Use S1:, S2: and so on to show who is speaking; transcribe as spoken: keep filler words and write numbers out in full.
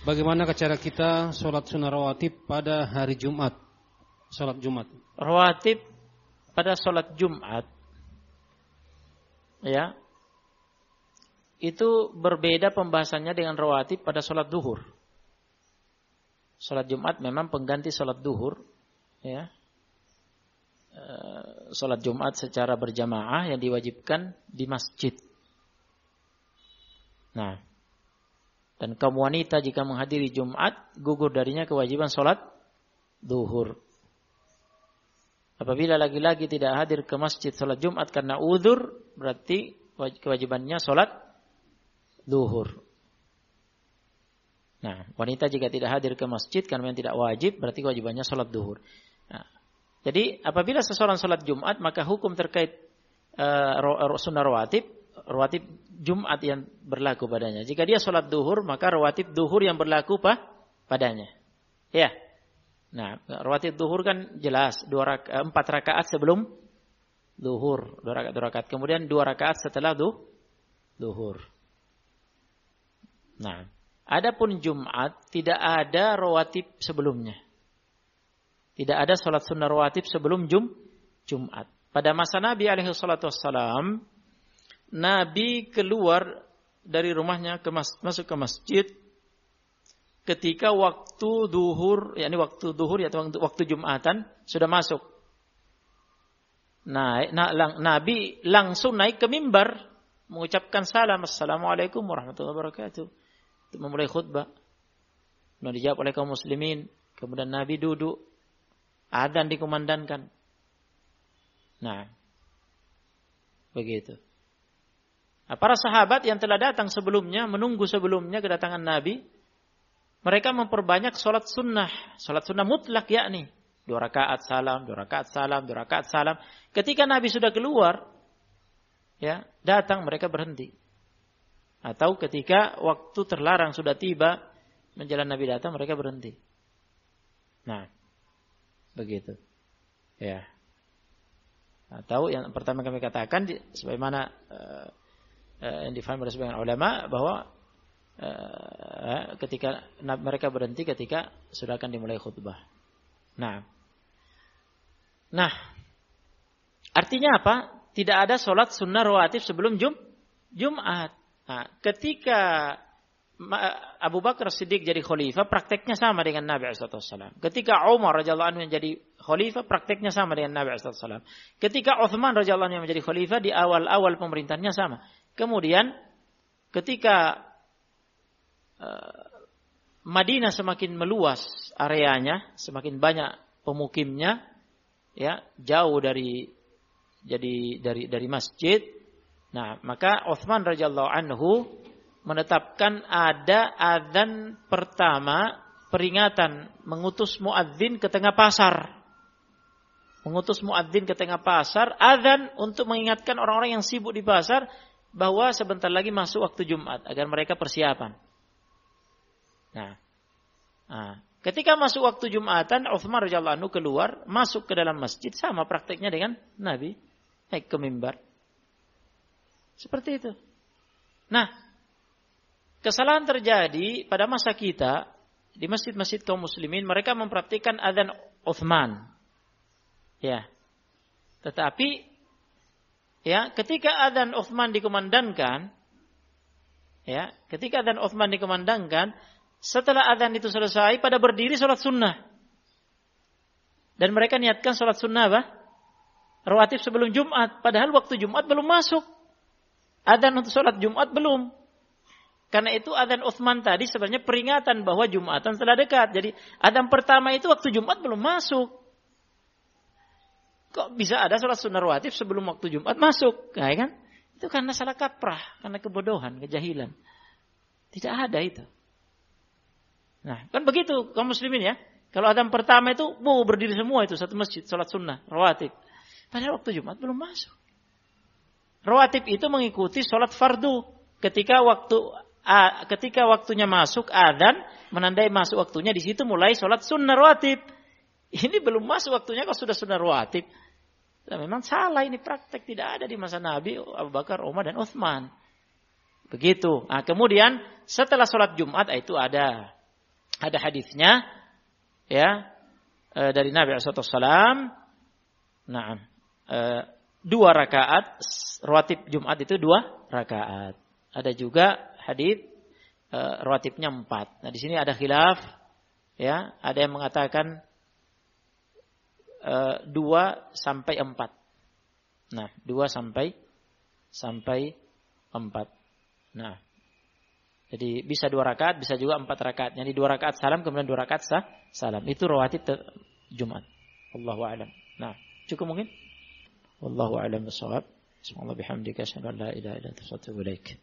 S1: Bagaimana cara kita sholat sunnah rawatib pada hari Jumat? Sholat Jumat.
S2: Rawatib pada sholat Jumat, ya, itu berbeda pembahasannya dengan rawatib pada sholat duhur. Sholat Jumat memang pengganti sholat duhur, ya. E, sholat Jumat secara berjamaah yang diwajibkan di masjid. Nah, dan kaum wanita jika menghadiri Jumat gugur darinya kewajiban sholat duhur. Apabila laki-laki tidak hadir ke masjid sholat Jumat karena uzur, berarti kewajibannya sholat duhur. Nah, wanita jika tidak hadir ke masjid karena yang tidak wajib, berarti kewajibannya sholat duhur. Nah, jadi apabila seseorang sholat Jumat, maka hukum terkait uh, sunnah rawatib, rawatib Jumat yang berlaku padanya. Jika dia sholat duhur, maka rawatib duhur yang berlaku pa, padanya. Ya. Nah, rawatib duhur kan jelas dua raka, empat rakaat sebelum duhur, dua rakaat, dua rakaat. Kemudian dua rakaat setelah du, duhur. Nah, adapun Jumat tidak ada rawatib sebelumnya. Tidak ada sholat sunnah rawatib sebelum Jum, Jumat. Pada masa Nabi alaihi salatu wassalam, Nabi keluar dari rumahnya ke mas, masuk ke masjid ketika waktu duhur, yakni waktu duhur atau ya, waktu Jumatan sudah masuk. Nah, nah, Nabi langsung naik ke mimbar mengucapkan salam, Assalamualaikum warahmatullahi wabarakatuh, untuk memulai khutbah. Kemudian dijawab oleh kaum muslimin. Kemudian Nabi duduk, adzan dikumandangkan. Nah, begitu. Nah, para sahabat yang telah datang sebelumnya, menunggu sebelumnya kedatangan Nabi, mereka memperbanyak sholat sunnah, sholat sunnah mutlak yakni dua rakaat salam, dua rakaat salam, dua rakaat salam. Ketika Nabi sudah keluar, ya datang mereka berhenti. Atau ketika waktu terlarang sudah tiba, menjelang Nabi datang mereka berhenti. Nah, begitu. Ya. Atau yang pertama kami katakan, sebagaimana uh, yang difahami oleh sebagian ulama bahwa uh, ketika mereka berhenti ketika sudah akan dimulai khutbah. Nah, nah, artinya apa? Tidak ada sholat sunnah rawatib sebelum Jum, Jumat. Nah, ketika Abu Bakar Siddiq jadi khalifah, prakteknya sama dengan Nabi shallallahu alaihi wasallam. Ketika Umar radhiyallahu anhu menjadi khalifah, prakteknya sama dengan Nabi shallallahu alaihi wasallam. Ketika Utsman radhiyallahu anhu menjadi khalifah, di awal-awal pemerintahannya sama. Kemudian ketika uh, Madinah semakin meluas areanya, semakin banyak pemukimnya, ya jauh dari jadi dari dari masjid. Nah, maka Utsman radhiyallahu anhu menetapkan ada adzan pertama, peringatan, mengutus muadzin ke tengah pasar. Mengutus muadzin ke tengah pasar, adzan untuk mengingatkan orang-orang yang sibuk di pasar bahwa sebentar lagi masuk waktu Jumat agar mereka persiapan. Nah, nah ketika masuk waktu Jumatan, Utsman radhiyallahu anhu keluar, masuk ke dalam masjid, sama prakteknya dengan Nabi, naik ke mimbar. Seperti itu. Nah, kesalahan terjadi pada masa kita di masjid-masjid kaum muslimin, mereka mempraktikkan adzan Utsman. Ya. Tetapi ya, ketika adzan Utsman dikumandangkan, ya, ketika adzan Utsman dikumandangkan, setelah adzan itu selesai, pada berdiri salat sunnah. Dan mereka niatkan salat sunnah apa? Rawatib sebelum Jumat, padahal waktu Jumat belum masuk. Adzan untuk salat Jumat belum. Karena itu adzan Utsman tadi sebenarnya peringatan bahwa Jumatan telah dekat. Jadi adzan pertama itu waktu Jumat belum masuk. Kok bisa ada salat sunnah rawatib sebelum waktu Jumat masuk? Nah, kan? Itu karena salah kaprah, karena kebodohan, kejahilan. Tidak ada itu. Nah, kan begitu kaum muslimin ya. Kalau adzan pertama itu mau berdiri semua itu satu masjid salat sunnah rawatib. Padahal waktu Jumat belum masuk. Rawatib itu mengikuti salat fardu. Ketika waktu uh, ketika waktunya masuk adzan, menandai masuk waktunya, di situ mulai salat sunnah rawatib. Ini belum masuk waktunya kok sudah sunnah rawatib. Nah, memang salah ini, praktek tidak ada di masa Nabi, Abu Bakar, Umar dan Utsman. Begitu. Nah, kemudian setelah salat Jumat itu ada Ada hadisnya ya e, dari Nabi shallallahu alaihi wasallam. Nah, e, dua rakaat rawatib Jumat itu dua rakaat. Ada juga hadis e, rawatibnya empat. Nah, di sini ada khilaf ya, ada yang mengatakan e, dua sampai empat. Nah, dua sampai sampai empat. Nah, jadi bisa dua rakaat, bisa juga empat rakaat. Jadi dua rakaat salam, kemudian dua rakaat sah, salam. Itu rawatib Jumat. Wallahu a'lam. Nah, cukup mungkin? Wallahu a'lam bishawab. Subhanallah bihamdika asyhadu an la ilaha illa anta astaghfiruka wa atubu ilaik.